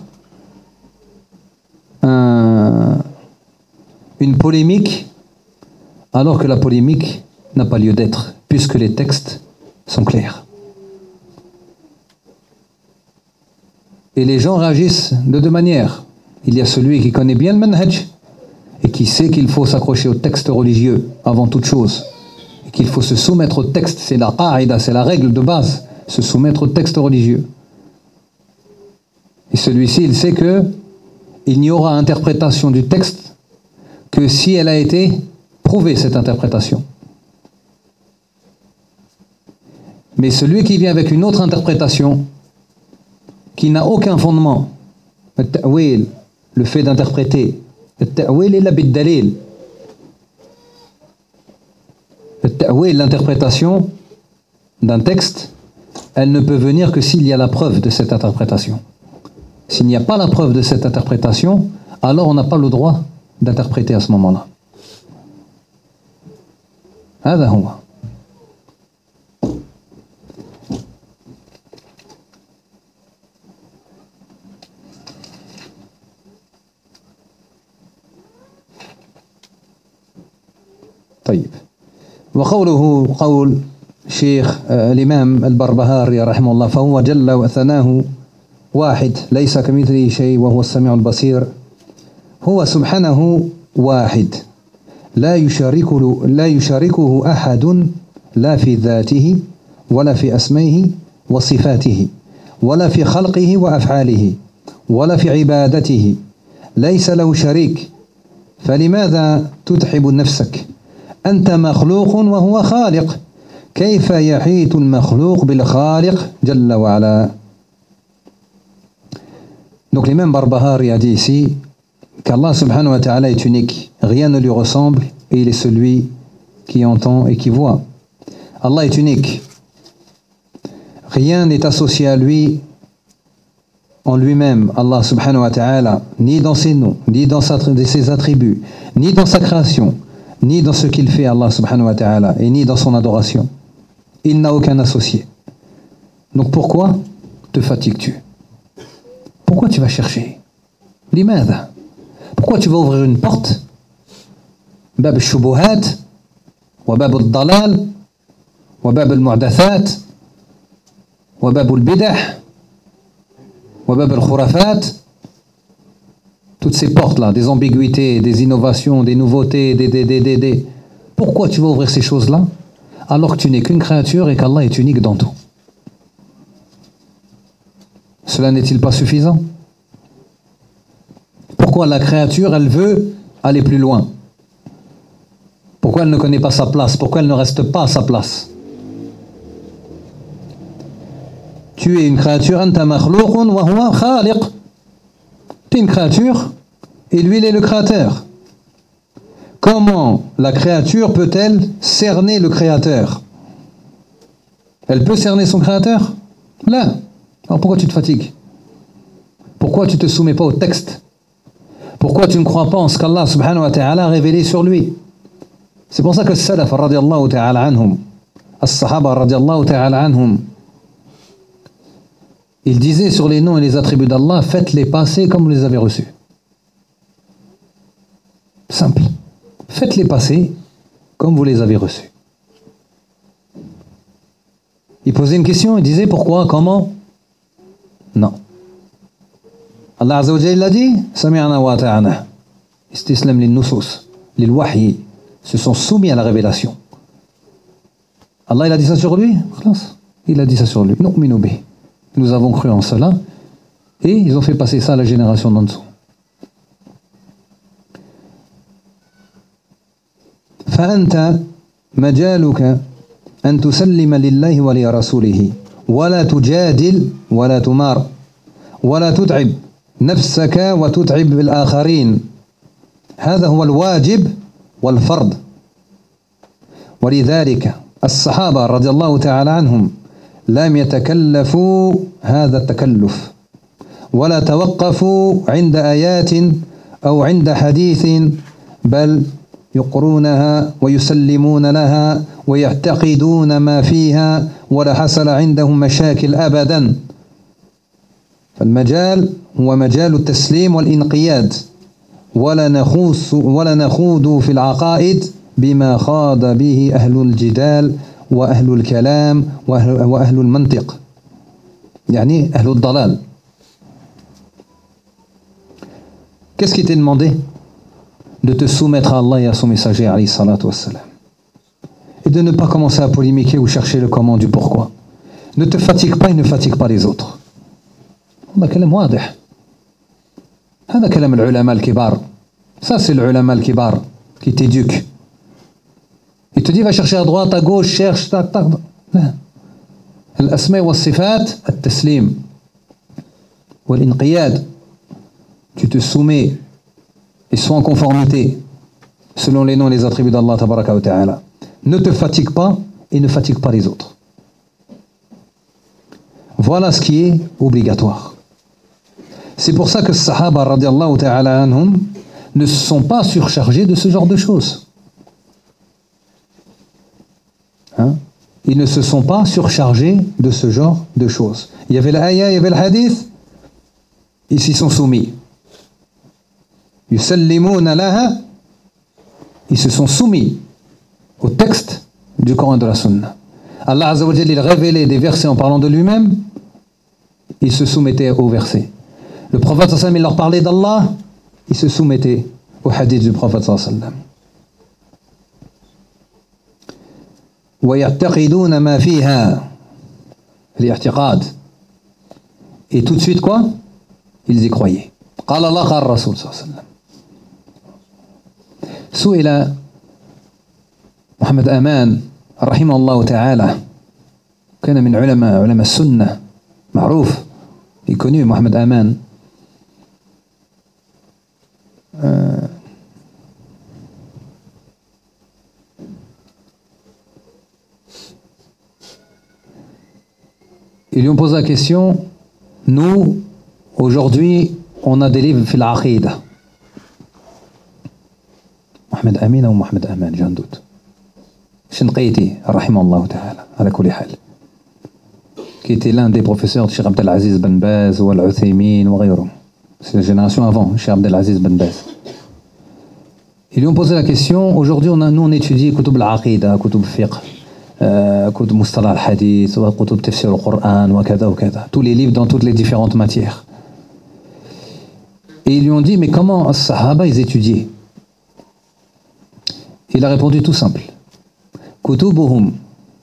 un, une polémique, alors que la polémique n'a pas lieu d'être, puisque les textes sont clairs. Et les gens réagissent de deux manières. Il y a celui qui connaît bien le manhaj et qui sait qu'il faut s'accrocher au texte religieux avant toute chose, et qu'il faut se soumettre au texte, c'est la qa'ida, c'est la règle de base, se soumettre au texte religieux. Et celui-ci, il sait que il n'y aura interprétation du texte que si elle a été prouvée, cette interprétation. Mais celui qui vient avec une autre interprétation, qui n'a aucun fondement, le fait d'interpréter, l'interprétation d'un texte, elle ne peut venir que s'il y a la preuve de cette interprétation. S'il n'y a pas la preuve de cette interprétation, alors on n'a pas le droit d'interpréter à ce moment-là. هذا هو. طيب. وقوله قول شيخ الإمام البربهاري رحمه الله فهو جل وثناه واحد ليس كمثله شيء وهو السميع البصير. هو سبحانه واحد لا يشاركه لا يشاركه أحد لا في ذاته ولا في أسمائه وصفاته ولا في خلقه وأفعاله ولا في عبادته. ليس له شريك. فلماذا تتعب نفسك؟ أنت مخلوق وهو خالق. كيف يحيط المخلوق بالخالق جل وعلا. Donc l'imam Barbahari a dit ici qu'Allah subhanahu wa ta'ala est unique, rien ne lui ressemble et il est celui qui entend et qui voit. Allah est unique, rien n'est associé à lui en lui-même, Allah subhanahu wa ta'ala, ni dans ses noms, ni dans ses attributs, ni dans sa création, ni dans ce qu'il fait Allah subhanahu wa ta'ala, et ni dans son adoration. Il n'a aucun associé. Donc pourquoi te fatigues-tu? Pourquoi tu vas chercher? Limadha? Pourquoi tu vas ouvrir une porte? Bab al-shubuhat, wa bab al-dalal, wa bab al-mu'dathat, wa bab al-bidah, wa bab al-khurafat. Toutes ces portes-là, des ambiguïtés, des innovations, des nouveautés, des, des, des, des, des. Pourquoi tu vas ouvrir ces choses-là alors que tu n'es qu'une créature et qu'Allah est unique dans tout? Cela n'est-il pas suffisant? Pourquoi la créature, elle veut aller plus loin? Pourquoi elle ne connaît pas sa place? Pourquoi elle ne reste pas à sa place? Tu es une créature, anta makhlouqun wa huwa khaliq. Tu es une créature et lui, il est le créateur. Comment la créature peut-elle cerner le créateur? Elle peut cerner son créateur? Là. Alors pourquoi tu te fatigues? Pourquoi tu ne te soumets pas au texte? Pourquoi tu ne crois pas en ce qu'Allah subhanahu wa ta'ala a révélé sur lui? C'est pour ça que le salaf radiallahu ta'ala anhum, as-sahaba radiallahu ta'ala anhum, ils disaient sur les noms et les attributs d'Allah, faites-les passer comme vous les avez reçus. Simple. Faites-les passer comme vous les avez reçus. Ils posaient une question, ils disaient pourquoi, comment? Non. Allah Azza wa Jalla l'a dit, Sami'ana wa ta'ana. Istislam lil nusus, lil wahyi, se sont soumis à la révélation. Allah il a dit ça sur lui, il a dit ça sur lui. Nu'minu bih. Nous avons cru en cela et ils ont fait passer ça à la génération d'en dessous. فأنت مجالك أن تسلم لله ولرسوله ولا تجادل ولا تمار ولا تتعب نفسك وتتعب الآخرين. هذا هو الواجب والفرض. ولذلك الصحابة رضي الله تعالى عنهم لم يتكلفوا هذا التكلف ولا توقفوا عند آيات أو عند حديث، بل يقرونها ويسلمون لها ويعتقدون ما فيها ولا حصل عندهم مشاكل أبدا. فالمجال هو مجال التسليم والإنقياد، ولا نخوض ولا نخوض في العقائد بما خاض به أهل الجدال وأهل الكلام وأهل, وأهل المنطق، يعني أهل الضلال. Qu'est-ce qui t'est demandé? De te soumettre à Allah et à son messager, alayhi salatu wassalam. Et de ne pas commencer à polémiquer ou chercher le comment du pourquoi. Ne te fatigue pas et ne fatigue pas les autres. هذا كلام واضح. هذا كلام العلماء الكبار. Ça c'est l'ulama al-kibar qui t'éduque. Il te dit va chercher à droite, à gauche, cherche, tac, tac. لا. الأسماء والصفات التسليم والإنقياد. Tu te soumets et sois en conformité selon les noms et les attributs d'Allah tabaraka wa ta'ala. Ne te fatigue pas et ne fatigue pas les autres. Voilà ce qui est obligatoire. C'est pour ça que les Sahaba radiallahu ta'ala anhum ne se sont pas surchargés de ce genre de choses. Hein? Ils ne se sont pas surchargés de ce genre de choses. Il y avait l'ayah, il y avait le hadith, ils s'y sont soumis. Yusallimuna laha, ils se sont soumis au texte du Coran et de la Sunna. Allah Azza wa Jalla, il révélait des versets en parlant de lui-même, ils se soumettaient aux versets. Le prophète sallallahu alayhi wa sallam, il leur parlait d'Allah, ils se soumettaient au hadith du prophète sallallahu alayhi wa sallam. وَيَعْتَقِدُونَ مَا فِيهَا, l'i'tiqad. Et tout de suite quoi? Ils y croyaient. قال الله قال الرسول صلى الله عليه وسلم. سئل محمد آمان رحمه الله تعالى، كان من علماء علماء السنة معروف يكونوا محمد آمان. euh, Ils lui ont posé la question, nous, aujourd'hui, on a des livres fil aqida. Mohamed Amin ou Mohamed Aman, j'ai un doute. Shinqaiti, rahimahullah ta'ala, ala kulli hal. Qui était l'un des professeurs de Cheikh Abdelaziz Ben Baz ou Al-Uthaymin ou غيرهم. C'est la génération avant, Cheikh Abdelaziz Ben Baz. Ils lui ont posé la question, aujourd'hui, on a, nous, on étudie Kutub al-Aqida, Kutub al-Fiqh, كتب مصطلح الحديث وكتب تفسير القرآن وكذا وكذا, tous les livres dans toutes les différentes matières. Et ils lui ont dit, mais comment les Sahaba ils étudiaient? Il a répondu tout simple. كتبهم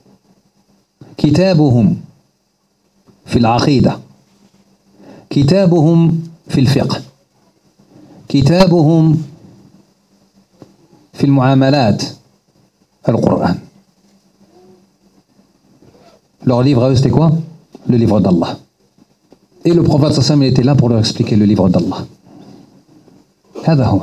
كتابهم في العقيدة كتابهم في الفقه كتابهم في المعاملات القرآن. Leur livre à eux, c'était quoi? Le livre d'Allah. Et le prophète sallallahu alayhi wa sallam était là pour leur expliquer le livre d'Allah. هذا هو.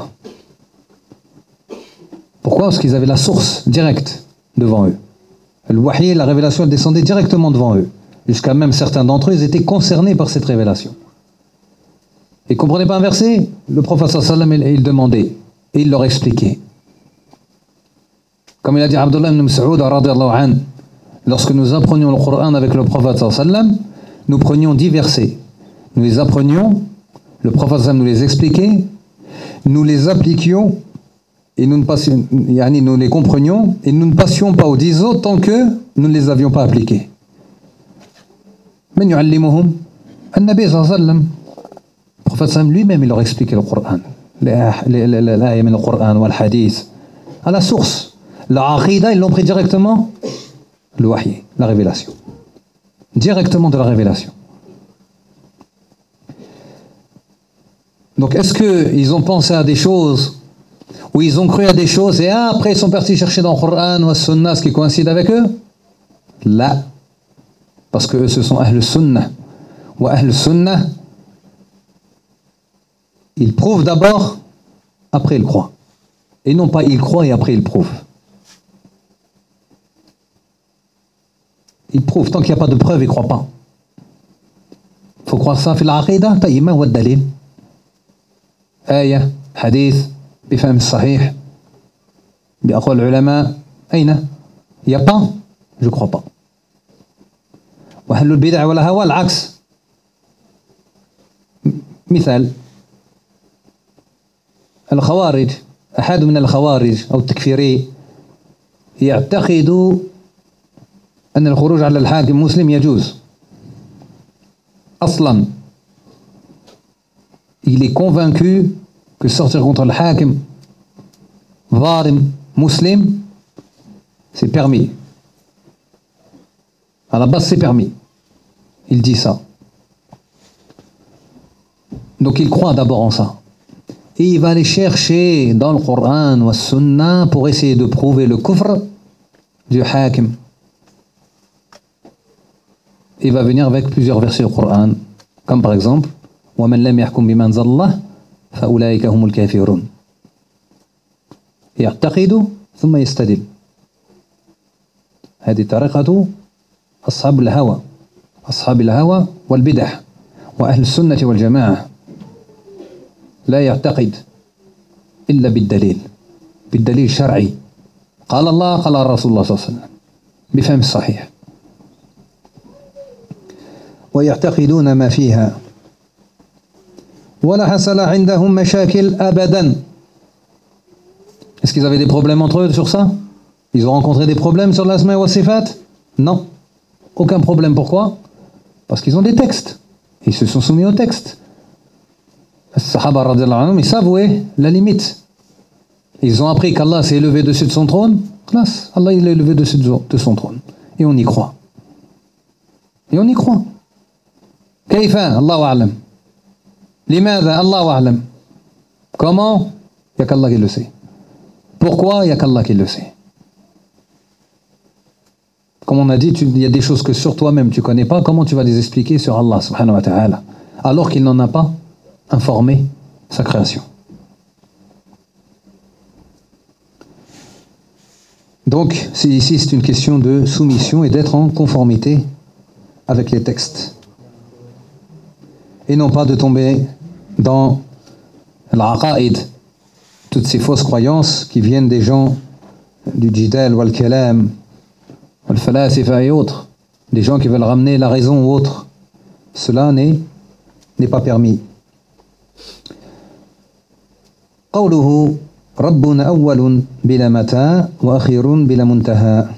Pourquoi? Parce qu'ils avaient la source directe devant eux. Le wahy, la révélation, elle descendait directement devant eux. Jusqu'à même certains d'entre eux, ils étaient concernés par cette révélation. Ils ne comprenaient pas un verset, le prophète sallallahu alayhi wa sallam, il demandait. Et il leur expliquait. Comme il a dit Abdullah ibn Mas'ud radiyallahu anhu, lorsque nous apprenions le Coran avec le prophète sallallahu alayhi wa sallam, nous prenions dix versets. Nous les apprenions, le prophète sallallahu alayhi wa sallam nous les expliquait, nous les appliquions, et nous, ne passions, yani nous les comprenions, et nous ne passions pas aux dix autres tant que nous ne les avions pas appliqués. Men yu'allimuhum an-nabi sallallahu alayhi wa sallam. Le prophète sallallahu alayhi wa sallam lui-même, il leur expliquait le Coran. L'ayah min le Coran ou le hadith. À la source. La aqidah, ils l'ont pris directement. Le wahy, la révélation. Directement de la révélation. Donc est-ce qu'ils ont pensé à des choses où ils ont cru à des choses et ah, après ils sont partis chercher dans le Coran ou le Sunna ce qui coïncide avec eux? Là, parce que eux ce sont Ahl Sunnah. Ou Ahl Sunnah, ils prouvent d'abord, après ils croient. Et non pas ils croient et après ils prouvent. Ils prouvent, tant qu'il n'y a pas de preuve, ils ne croient pas. Il faut croire ça في العقيدة. طيب ما هو الدليل؟ آية حديث بفهم الصحيح بأقوال العلماء أين؟ Il n'y a pas? Je ne crois pas. وأهل البدع والهوى العكس. مثال الخوارج، أحد من الخوارج أو التكفيري يعتقد أن الخروج على الحاكم مسلم يجوز أصلا. Il est convaincu que sortir contre le hakim ظالم muslim c'est permis. À la base c'est permis. Il dit ça. Donc il croit d'abord en ça. Et il va aller chercher dans le Coran ou le Sunna pour essayer de prouver le kufr du hakim. Il va venir avec plusieurs versets du Coran, comme par exemple وَمَنْ لَمْ يَحْكُمْ بِمَا أَنزَلَ اللَّهُ فَأُولَٰئِكَ هُمُ الْكَافِرُونَ. يعتقد ثم يستدل. هذه طريقة أصحاب الهوى أصحاب الهوى والبدع. وأهل السنة والجماعة لا يعتقد إلا بالدليل، بالدليل شرعي قال الله قال الرسول الله صلى الله عليه وسلم بفهم الصحيح. ويعتقدون ما فيها ولا حصل عندهم مشاكل أبدا. Est-ce qu'ils avaient des problèmes entre eux sur ça? Ils ont rencontré des problèmes sur l'asma wa sifat? Non, aucun problème. Pourquoi? Parce qu'ils ont des textes. Ils se sont soumis aux textes. Les Sahaba radhiyallahu anhum, ils savent où est la limite. Ils ont appris qu'Allah s'est élevé dessus de son trône. Classe, Allah il est élevé dessus de son trône. Et on y croit. Et on y croit. كيف؟ الله أعلم. لماذا؟ الله أعلم. Comment? Il n'y a qu'Allah qui le sait. Pourquoi? Il n'y a qu'Allah qui le sait. Comme on a dit, il y a des choses que sur toi-même tu ne connais pas, comment tu vas les expliquer sur Allah subhanahu wa ta'ala, alors qu'il n'en a pas informé sa création. Donc, c'est, ici, c'est une question de soumission et d'être en conformité avec les textes. Et non pas de tomber dans l'aqaïd, toutes ces fausses croyances qui viennent des gens du jidal wal kalam, wal falasifa et autres, des gens qui veulent ramener la raison ou autre. Cela n'est, n'est pas permis. قوله ربنا أول بلا متى وأخير بلا منتهى.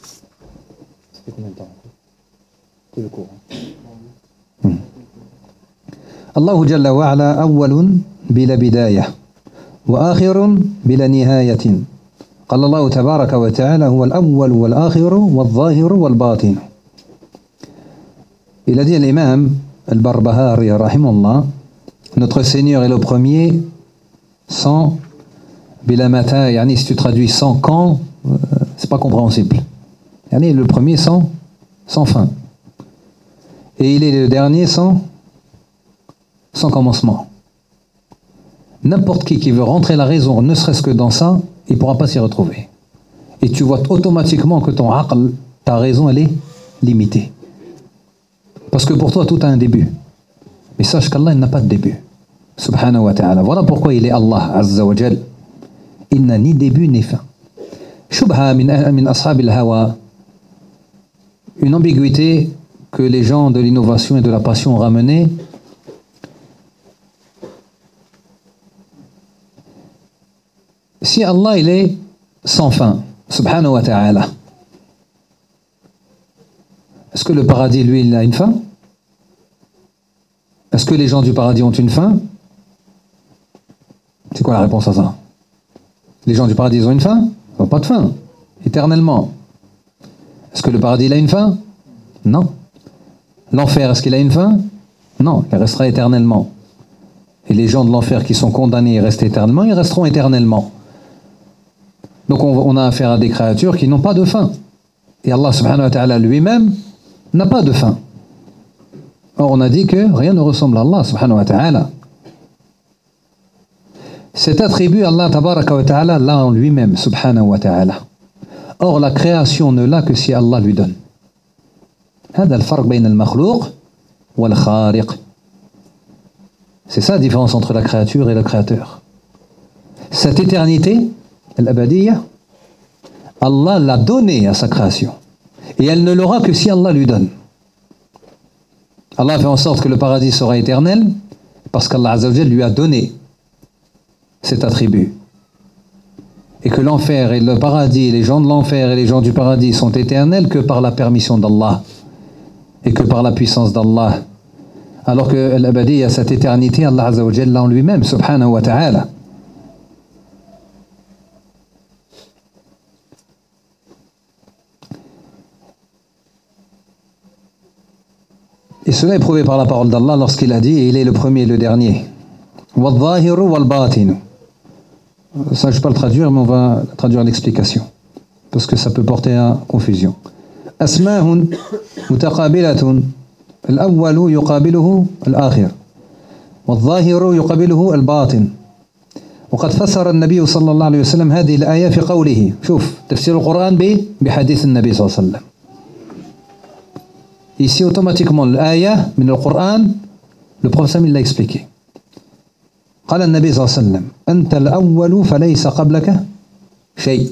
الله جل وعلا أول بلا بداية وآخر بلا نهاية. قال الله تبارك وتعالى هو الأول والآخر والظاهر والباطن. Il a dit l'imam al-Barbahari rahimahullah, notre Seigneur est le premier sans bila mata, yani si tu traduis sans quand, euh, c'est pas compréhensible. Yani le premier sans sans fin. Et il est le dernier sans sans commencement. N'importe qui qui veut rentrer la raison, ne serait-ce que dans ça, il ne pourra pas s'y retrouver. Et tu vois automatiquement que ton aql, ta raison, elle est limitée. Parce que pour toi, tout a un début. Mais sache qu'Allah, il n'a pas de début. Subhanahu wa ta'ala. Voilà pourquoi il est Allah, Azza wa Jal. Il n'a ni début ni fin. Shubha min, min ashab al-hawa. Une ambiguïté que les gens de l'innovation et de la passion ont ramenée. Si Allah il est sans fin, subhanahu wa ta'ala, est-ce que le paradis, lui, il a une fin? Est-ce que les gens du paradis ont une fin? C'est quoi la réponse à ça? Les gens du paradis ont une fin? Ils n'ont pas de fin, éternellement. Est-ce que le paradis il a une fin? Non. L'enfer, est-ce qu'il a une fin? Non, il restera éternellement. Et les gens de l'enfer qui sont condamnés à rester éternellement, ils resteront éternellement. Donc on, on a affaire à des créatures qui n'ont pas de fin. Et Allah subhanahu wa ta'ala lui-même n'a pas de fin. Or on a dit que rien ne ressemble à Allah subhanahu wa ta'ala. Cet attribut, Allah tabaraka wa ta'ala l'a en lui-même subhanahu wa ta'ala. Or la création ne l'a que si Allah lui donne. هذا الفرق بين المخلوق والخالق. C'est ça la différence entre la créature et le créateur. Cette éternité, l'abadiyya, Allah l'a donnée à sa création. Et elle ne l'aura que si Allah lui donne. Allah fait en sorte que le paradis sera éternel parce qu'Allah Azza wa Jal lui a donné cet attribut. Et que l'enfer et le paradis, les gens de l'enfer et les gens du paradis sont éternels que par la permission d'Allah et que par la puissance d'Allah. Alors que l'abadiyya, cette éternité, Allah Azza wa Jal l'a en lui-même, subhanahu wa ta'ala. Et cela est prouvé par la parole d'Allah lorsqu'il a dit, et il est le premier et le dernier. وَالظَّاهِرُ وَالْبَاطِنُ. Ça, je ne vais pas le traduire, mais on va traduire l'explication. Parce que ça peut porter à confusion. أسماء متقابلة الأول يقابله الآخر والظاهر يقابله الباطن وقد فسر النبي صلى الله عليه وسلم هذه الآية في قوله شوف تفسير القرآن بحديث النبي صلى الله عليه وسلم. Ici, automatiquement, l'ayah, من القرآن, le prophète il l'a expliqué. قال النبي صلى الله عليه وسلم أنت الأول فليس قبلك شيء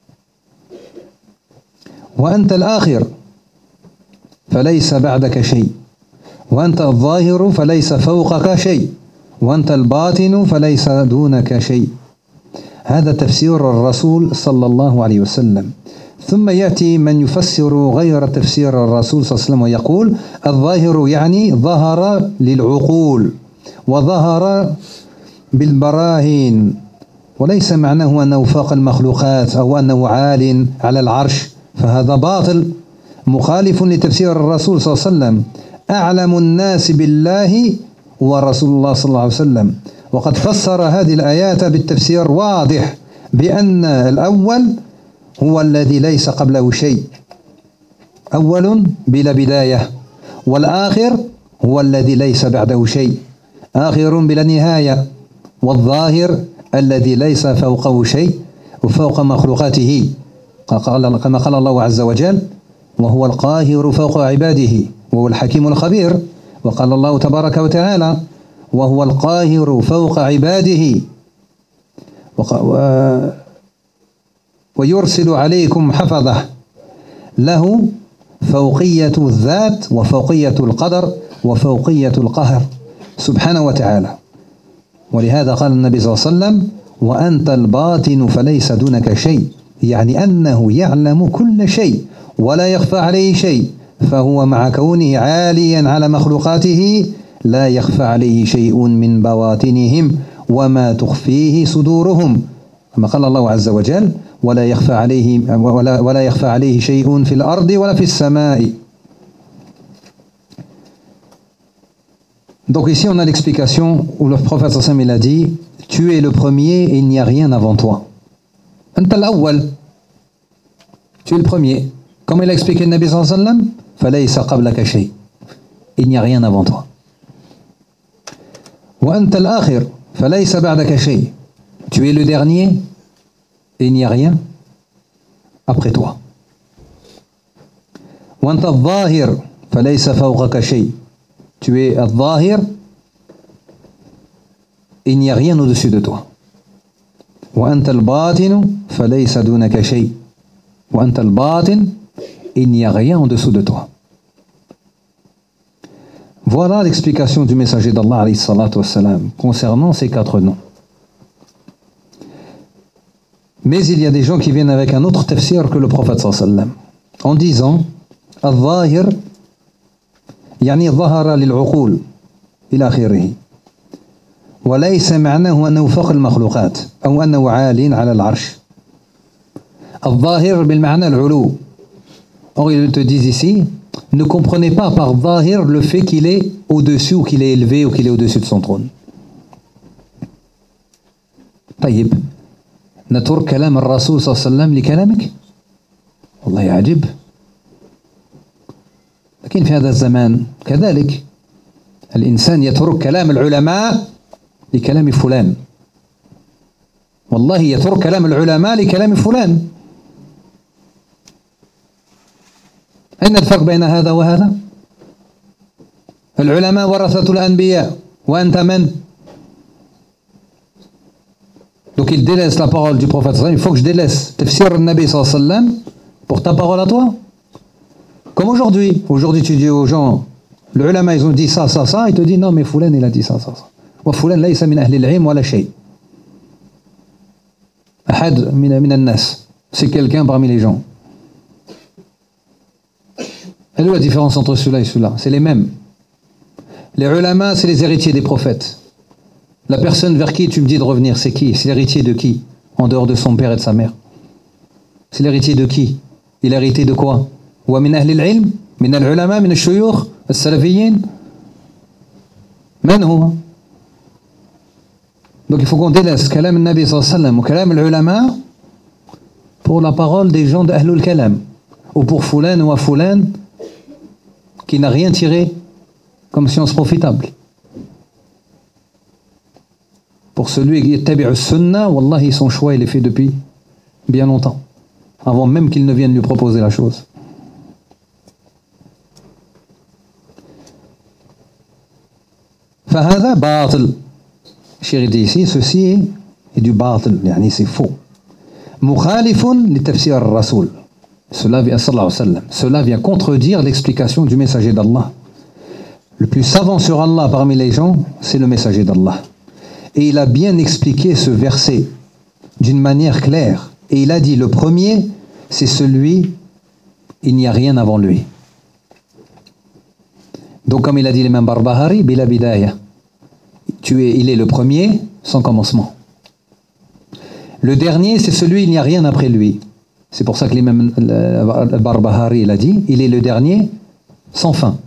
وأنت الآخر فليس بعدك شيء وأنت الظاهر فليس فوقك شيء وأنت الباطن فليس دونك شيء. هذا تفسير الرسول صلى الله عليه وسلم. ثم يأتي من يفسر غير تفسير الرسول صلى الله عليه وسلم ويقول الظاهر يعني ظهر للعقول وظهر بالبراهين وليس معناه أنه فوق المخلوقات أو أنه عال على العرش فهذا باطل مخالف لتفسير الرسول صلى الله عليه وسلم. أعلم الناس بالله ورسول الله صلى الله عليه وسلم وقد فسر هذه الآيات بالتفسير واضح بأن الأول هو الذي ليس قبله شيء أول بلا بداية والآخر هو الذي ليس بعده شيء آخر بلا نهاية والظاهر الذي ليس فوقه شيء وفوق مخلوقاته كما قال الله عز وجل وهو القاهر فوق عباده وهو الحكيم الخبير. وقال الله تبارك وتعالى وهو القاهر فوق عباده ويرسل عليكم حفظه له فوقية الذات وفوقية القدر وفوقية القهر سبحانه وتعالى. ولهذا قال النبي صلى الله عليه وسلم وأنت الباطن فليس دونك شيء يعني أنه يعلم كل شيء ولا يخفى عليه شيء فهو مع كونه عاليا على مخلوقاته لا يخفى عليه شيء من بواطنهم وما تخفيه صدورهم كما قال الله عز وجل ولا يخفى عليه ولا ولا يخفى عليه شيء في الأرض ولا في السماء. Donc ici on a l'explication où le prophète sallallahu alayhi wa sallam il a dit tu es le premier et il n'y a rien avant toi. Anta al-awwal, tu es le premier. Comme il a expliqué le Nabi sallallahu alayhi wa sallam, falaysa qablaka shay. Il n'y a rien avant toi. Wa anta al-akhir, falaysa ba'daka shay. Tu es le dernier et il n'y a rien après toi. Wa anta al-zahir, falaysa fawqaka shay. Tu es al-zahir et il n'y a rien au-dessus de toi. وأنت الباطن فليس دونك شيء وأنت الباطن il n'y a rien en dessous de toi. Voilà l'explication du messager d'Allah alayhi salatu wassalam concernant ces quatre noms. Mais il y a des gens qui viennent avec un autre tafsir que le prophète sallallahu alayhi wa sallam en disant al-zahir يعني ظهر للعقول إلى آخره وليس معناه أنه فوق المخلوقات أو أنه عال على العرش. الظاهر بالمعنى العلو. Or ils te disent ici, ne comprenez pas par zahir le fait qu'il est au-dessus ou qu'il est élevé ou qu'il est au-dessus de son trône. طيب نترك كلام الرسول صلى الله عليه وسلم لكلامك؟ والله عجيب. لكن في هذا الزمان كذلك الإنسان يترك كلام العلماء لكلام فلان. والله يترك كلام العلماء لكلام فلان. أين الفرق بين هذا وهذا؟ العلماء ورثة الأنبياء وأنت من؟ Donc il délaisse la parole du prophète. Il faut que je délaisse tafsir al-Nabi sallallahu alayhi wa sallam pour ta parole à toi. Comme aujourd'hui. Aujourd'hui tu dis aux gens, les ulama ils ont dit ça, ça, ça. Ils te disent non mais Foulan il a dit ça, ça, ça. Wa Foulan laysa min ahli al-ilm wala shay. Ahad min min an-nas. C'est quelqu'un parmi les gens. Elle est où la différence entre celui-là et celui-là? C'est les mêmes. Les ulama c'est les héritiers des prophètes. La personne vers qui tu me dis de revenir, c'est qui? C'est l'héritier de qui? En dehors de son père et de sa mère. C'est l'héritier de qui? Il a hérité de quoi? Wa min ahli al-ilm, min al-ulama, min al-shuyukh, al-salafiyyin. Man huwa? Donc il faut qu'on délaisse kalam al-Nabi sallallahu alayhi wa sallam ou kalam al-ulama pour la parole des gens d'Ahlul Kalam. Ou pour Foulan ou Foulan qui n'a rien tiré comme science profitable. Pour celui qui est tabi'u sunnah, wallahi, son choix il est fait depuis bien longtemps, avant même qu'il ne vienne lui proposer la chose. فهذا باطل. Chéri dit ici, ceci est du batil, yani c'est faux. مخالف لتفسير الرسول. Cela vient, sallallahu alayhi wa sallam, cela vient contredire l'explication du messager d'Allah. Le plus savant sur Allah parmi les gens, c'est le messager d'Allah. Et il a bien expliqué ce verset d'une manière claire. Et il a dit, le premier, c'est celui, il n'y a rien avant lui. Donc comme il a dit l'imam Barbahari, bila bidaya, tu es, il est le premier sans commencement. Le dernier, c'est celui, il n'y a rien après lui. C'est pour ça que l'imam Barbahari, il a dit, il est le dernier sans fin.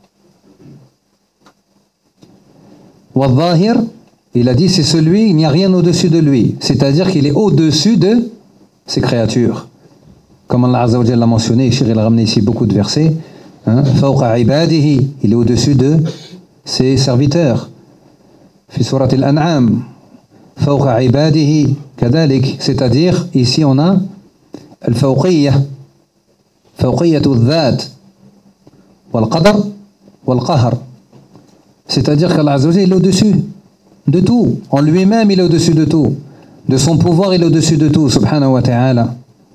Wal-Zahir, il a dit c'est celui, il n'y a rien au-dessus de lui. C'est-à-dire qu'il est au-dessus de ses créatures. Comme Allah Azza wa Jalla l'a mentionné, Cheikh il a ramené ici beaucoup de versets. Fawqa ibadihi, il est au-dessus de ses serviteurs. Fi surat al-An'am. Fawqa ibadihi, kadalik. C'est-à-dire, ici on a al-fawqiyya. Fawqiyyatu al-dhat. Wal-qadar. Wal-qahr. C'est-à-dire qu'Allah Azza wa Jalla est au-dessus de tout. En lui-même, il est au-dessus de tout. De son pouvoir, il est au-dessus de tout, subhanahu wa ta'ala.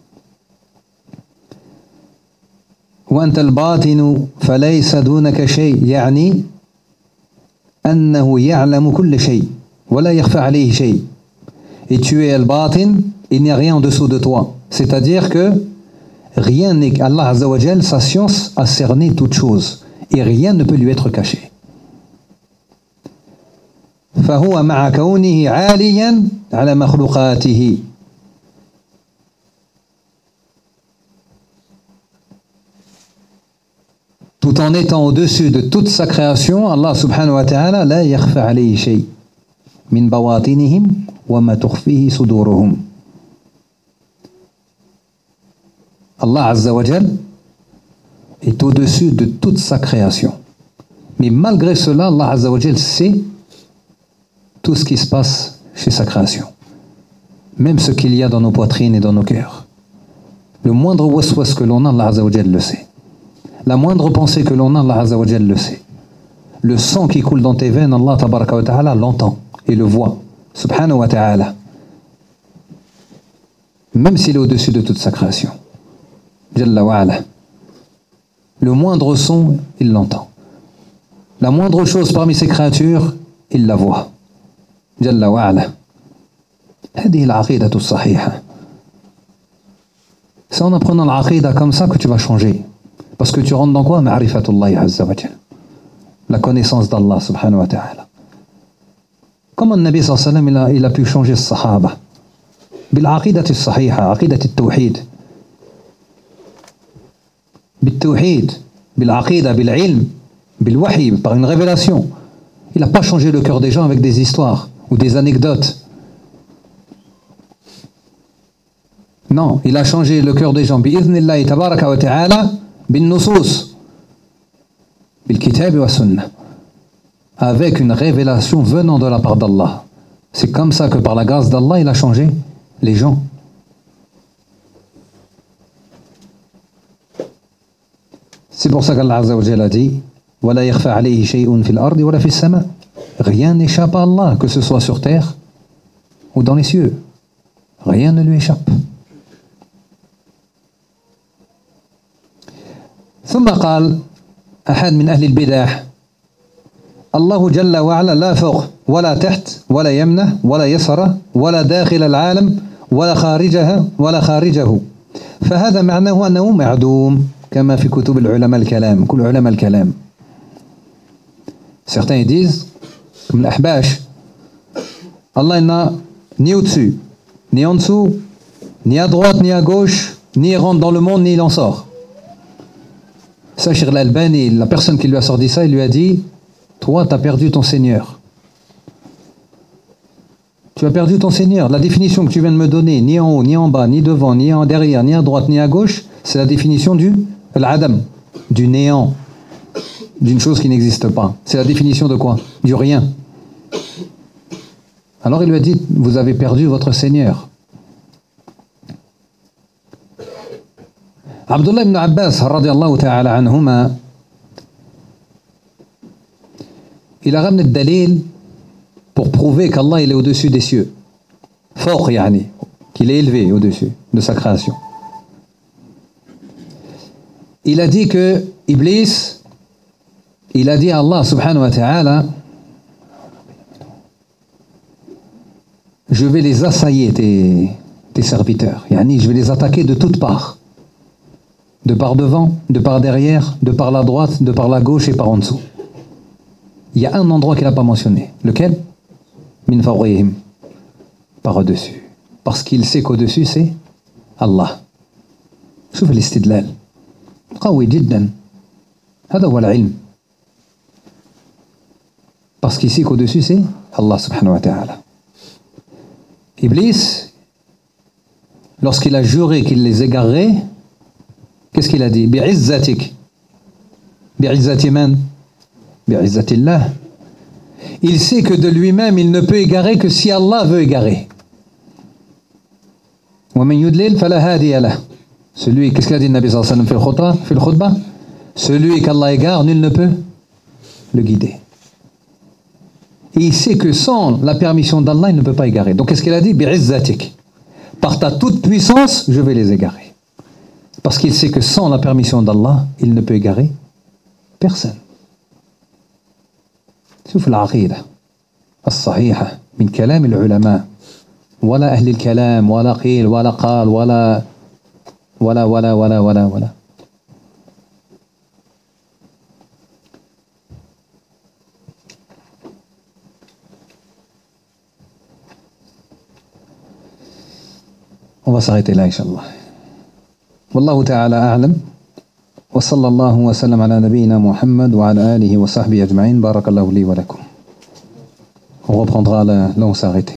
وأنت الباطن فليس دونك شيء يعني أنه يعلم كل شيء ولا يخفى عليه شيء. Et tu es al-batin, il n'y a rien en dessous de toi. C'est-à-dire que rien n'est, Allah Azza wa Jal, sa science a cerné toute chose et rien ne peut lui être caché. فهو مع كونه عاليا على مخلوقاته. Tout en étant au-dessus de toute sa création, Allah subhanahu wa ta'ala لا يخفى عليه شيء من بواطنهم وما تخفيه صدورهم. Allah Azza wa Jal est au-dessus de toute sa création. Mais malgré cela, Allah Azza wa Jal sait tout ce qui se passe chez sa création. Même ce qu'il y a dans nos poitrines et dans nos cœurs. Le moindre waswas que l'on a, Allah Azza wa Jal le sait. La moindre pensée que l'on a, Allah Azza wa Jal le sait. Le sang qui coule dans tes veines, Allah tabaraka wa ta'ala l'entend et le voit. Subhanahu wa ta'ala. Même s'il est au-dessus de toute sa création. Jalla wa ala. Le moindre son, il l'entend. La moindre chose parmi ses créatures, il la voit. جل وعلا. هذه العقيدة الصحيحة. C'est en apprenant l'aqida comme ça que tu vas changer. Parce que tu rentres dans quoi? Ma'rifatullahi Azza wa Jal. La connaissance d'Allah subhanahu wa ta'ala. Comment le Nabi sallallahu alayhi wa sallam il a, il a pu changer le sahaba? بالعقيدة الصحيحة, عقيدة التوحيد. بالتوحيد, بالعقيدة, بالعلم, بالوحي, par une révélation. Il n'a pas changé le cœur des gens avec des histoires ou des anecdotes. Non, il a changé le cœur des gens. Bi'idhnillahi tabaraka wa ta'ala bin nusus, bil kitab wa sunnah. Avec une révélation venant de la part d'Allah. C'est comme ça que par la grâce d'Allah, il a changé les gens. C'est pour ça qu'Allah Azza wa Jalla a dit وَلَا يَخْفَى عَلَيْهِ شَيْءٌ فِي الْأَرْضِ وَلَا فِي السَّمَاءِ. Rien n'échappe à Allah, que ce soit sur terre ou dans les cieux. Rien ne lui échappe. ثم قال أحد من أهل البدع الله جل وعلا لا فوق ولا تحت ولا يمنة ولا يسرة ولا داخل العالم ولا خارجها ولا خارجه فهذا معناه أنه معدوم كما في كتب العلماء الكلام كل علماء الكلام. Certains disent comme l'Ahbash, Allah n'a ni au-dessus ni en dessous ni à droite ni à gauche, ni il rentre dans le monde ni il en sort. Ça, Cheikh Al-Albani, la personne qui lui a sorti ça, il lui a dit toi, tu as perdu ton Seigneur. Tu as perdu ton Seigneur. La définition que tu viens de me donner, ni en haut, ni en bas, ni devant, ni en derrière, ni à droite, ni à gauche, c'est la définition du al-adam, du néant, d'une chose qui n'existe pas. C'est la définition de quoi? Du rien. Alors il lui a dit, vous avez perdu votre Seigneur. Abdullah ibn Abbas, radiyallahu ta'ala anhuma, il a ramené le dalil pour prouver qu'Allah il est au-dessus des cieux. Fawq yani, qu'il est élevé au-dessus de sa création. Il a dit que Iblis, il a dit à Allah subhanahu wa ta'ala, je vais les assailler tes, tes serviteurs. Yani, je vais les attaquer de toutes parts. De par devant, de par derrière, de par la droite, de par la gauche et par en dessous. Il y a un endroit qu'il n'a pas mentionné. Lequel? Min fawqihim. Par au-dessus. Parce qu'il sait qu'au-dessus, c'est Allah. شوف الاستدلال قوي جدا. هذا هو العلم. Parce qu'il sait qu'au-dessus, c'est Allah subhanahu wa ta'ala. Iblis, lorsqu'il a juré qu'il les égarerait, qu'est-ce qu'il a dit? Bi'izzatik. Bi'izzati man? Bi'izzatillah. Il sait que de lui-même, il ne peut égarer que si Allah veut égarer. وَمَنْ يُدْلِلْ فَلَا هَادِيَ لَهُ. Celui, qu'est-ce qu'il a dit le Nabi sallallahu alayhi wa sallam في الخطبة? Celui qu'Allah égare, nul ne peut le guider. Et il sait que sans la permission d'Allah, il ne peut pas égarer. Donc qu'est-ce qu'il a dit? Bi'izzatik. Par ta toute puissance, je vais les égarer. Parce qu'il sait que sans la permission d'Allah, il ne peut égarer personne. شوف العقيدة الصحيحة من كلام العلماء ولا أهل الكلام ولا قيل ولا قال ولا ولا ولا ولا ولا ولا On va s'arrêter là, Inch'Allah. والله تعالى أعلم وصلى الله وسلم على نبينا محمد وعلى آله وصحبه أجمعين. بارك الله لي ولكم. On reprendra là, là où on s'est arrêté.